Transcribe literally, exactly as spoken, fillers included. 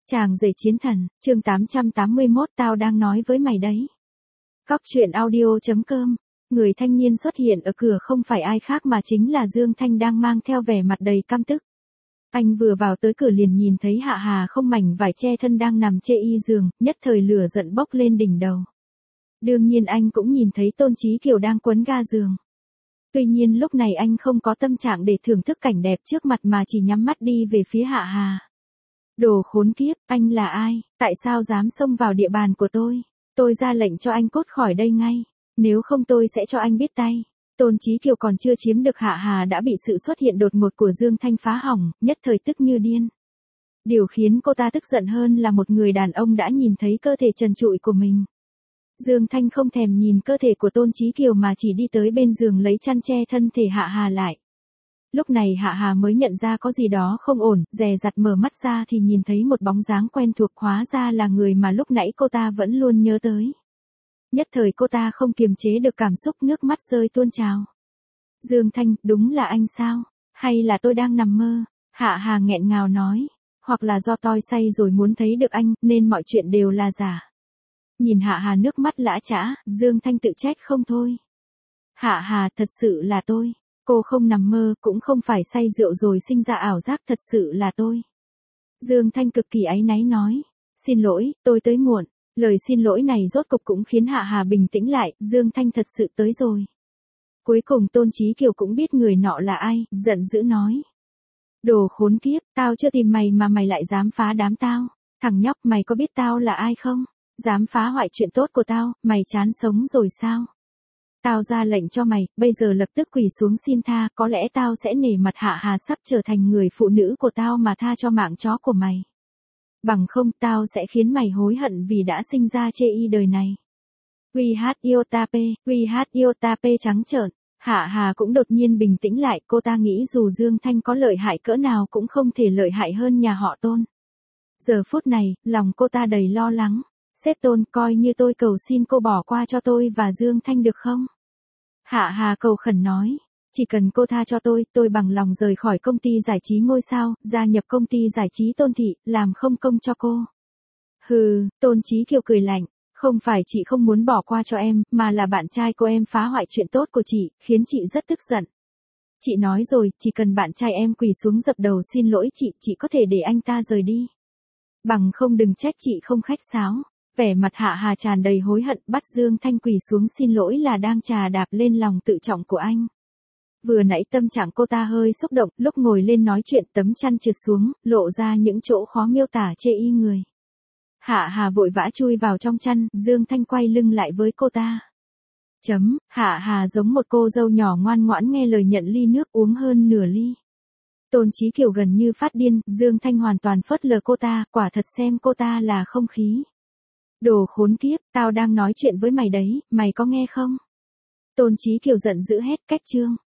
Chàng rể chiến thần, chương tám trăm tám mươi mốt tao đang nói với mày đấy. Cóc truyện audio chấm com. Người thanh niên xuất hiện ở cửa không phải ai khác mà chính là Dương Thanh đang mang theo vẻ mặt đầy căm tức. Anh vừa vào tới cửa liền nhìn thấy Hạ Hà không mảnh vải che thân đang nằm chê y giường, nhất thời lửa giận bốc lên đỉnh đầu. Đương nhiên anh cũng nhìn thấy Tôn Chí Kiều đang quấn ga giường. Tuy nhiên lúc này anh không có tâm trạng để thưởng thức cảnh đẹp trước mặt mà chỉ nhắm mắt đi về phía Hạ Hà. Đồ khốn kiếp, anh là ai, tại sao dám xông vào địa bàn của tôi? Tôi ra lệnh cho anh cút khỏi đây ngay, nếu không tôi sẽ cho anh biết tay. Tôn Chí Kiều còn chưa chiếm được Hạ Hà đã bị sự xuất hiện đột ngột của Dương Thanh phá hỏng, nhất thời tức như điên. Điều khiến cô ta tức giận hơn là một người đàn ông đã nhìn thấy cơ thể trần trụi của mình. Dương Thanh không thèm nhìn cơ thể của Tôn Chí Kiều mà chỉ đi tới bên giường lấy chăn che thân thể Hạ Hà lại. Lúc này Hạ Hà mới nhận ra có gì đó không ổn, dè dặt mở mắt ra thì nhìn thấy một bóng dáng quen thuộc, hóa ra là người mà lúc nãy cô ta vẫn luôn nhớ tới. Nhất thời cô ta không kiềm chế được cảm xúc, nước mắt rơi tuôn trào. Dương Thanh, đúng là anh sao? Hay là tôi đang nằm mơ? Hạ Hà nghẹn ngào nói. Hoặc là do tôi say rồi muốn thấy được anh, nên mọi chuyện đều là giả. Nhìn Hạ Hà nước mắt lã chã, Dương Thanh tự trách không thôi. Hạ Hà, thật sự là tôi. Cô không nằm mơ, cũng không phải say rượu rồi sinh ra ảo giác, thật sự là tôi. Dương Thanh cực kỳ áy náy nói. Xin lỗi, tôi tới muộn. Lời xin lỗi này rốt cục cũng khiến Hạ Hà bình tĩnh lại, Dương Thanh thật sự tới rồi. Cuối cùng Tôn Chí Kiều cũng biết người nọ là ai, giận dữ nói. Đồ khốn kiếp, tao chưa tìm mày mà mày lại dám phá đám tao. Thằng nhóc, mày có biết tao là ai không? Dám phá hoại chuyện tốt của tao, mày chán sống rồi sao? Tao ra lệnh cho mày, bây giờ lập tức quỳ xuống xin tha, có lẽ tao sẽ nể mặt Hạ Hà sắp trở thành người phụ nữ của tao mà tha cho mạng chó của mày. Bằng không tao sẽ khiến mày hối hận vì đã sinh ra chê y đời này. Quy hát iota p, quy hát iota p trắng trợn. Hạ Hà cũng đột nhiên bình tĩnh lại, cô ta nghĩ dù Dương Thanh có lợi hại cỡ nào cũng không thể lợi hại hơn nhà họ Tôn. Giờ phút này, lòng cô ta đầy lo lắng. Sếp Tôn, coi như tôi cầu xin cô bỏ qua cho tôi và Dương Thanh được không? Hạ Hà cầu khẩn nói. Chỉ cần cô tha cho tôi, tôi bằng lòng rời khỏi công ty giải trí ngôi sao, gia nhập công ty giải trí Tôn Thị, làm không công cho cô. Hừ, Tôn Chí Kiều cười lạnh. Không phải chị không muốn bỏ qua cho em, mà là bạn trai của em phá hoại chuyện tốt của chị, khiến chị rất tức giận. Chị nói rồi, chỉ cần bạn trai em quỳ xuống dập đầu xin lỗi chị, chị có thể để anh ta rời đi. Bằng không đừng trách chị không khách sáo. Vẻ mặt Hạ Hà tràn đầy hối hận, bắt Dương Thanh quỳ xuống xin lỗi là đang trà đạp lên lòng tự trọng của anh. Vừa nãy tâm trạng cô ta hơi xúc động, lúc ngồi lên nói chuyện tấm chăn trượt xuống, lộ ra những chỗ khó miêu tả chê y người. Hạ Hà vội vã chui vào trong chăn, Dương Thanh quay lưng lại với cô ta. Chấm, Hạ Hà giống một cô dâu nhỏ ngoan ngoãn nghe lời nhận ly nước uống hơn nửa ly. Tôn Chí Kiều gần như phát điên, Dương Thanh hoàn toàn phớt lờ cô ta, quả thật xem cô ta là không khí. Đồ khốn kiếp, tao đang nói chuyện với mày đấy, mày có nghe không? Tôn Chí Kiều giận dữ hét, cách chương.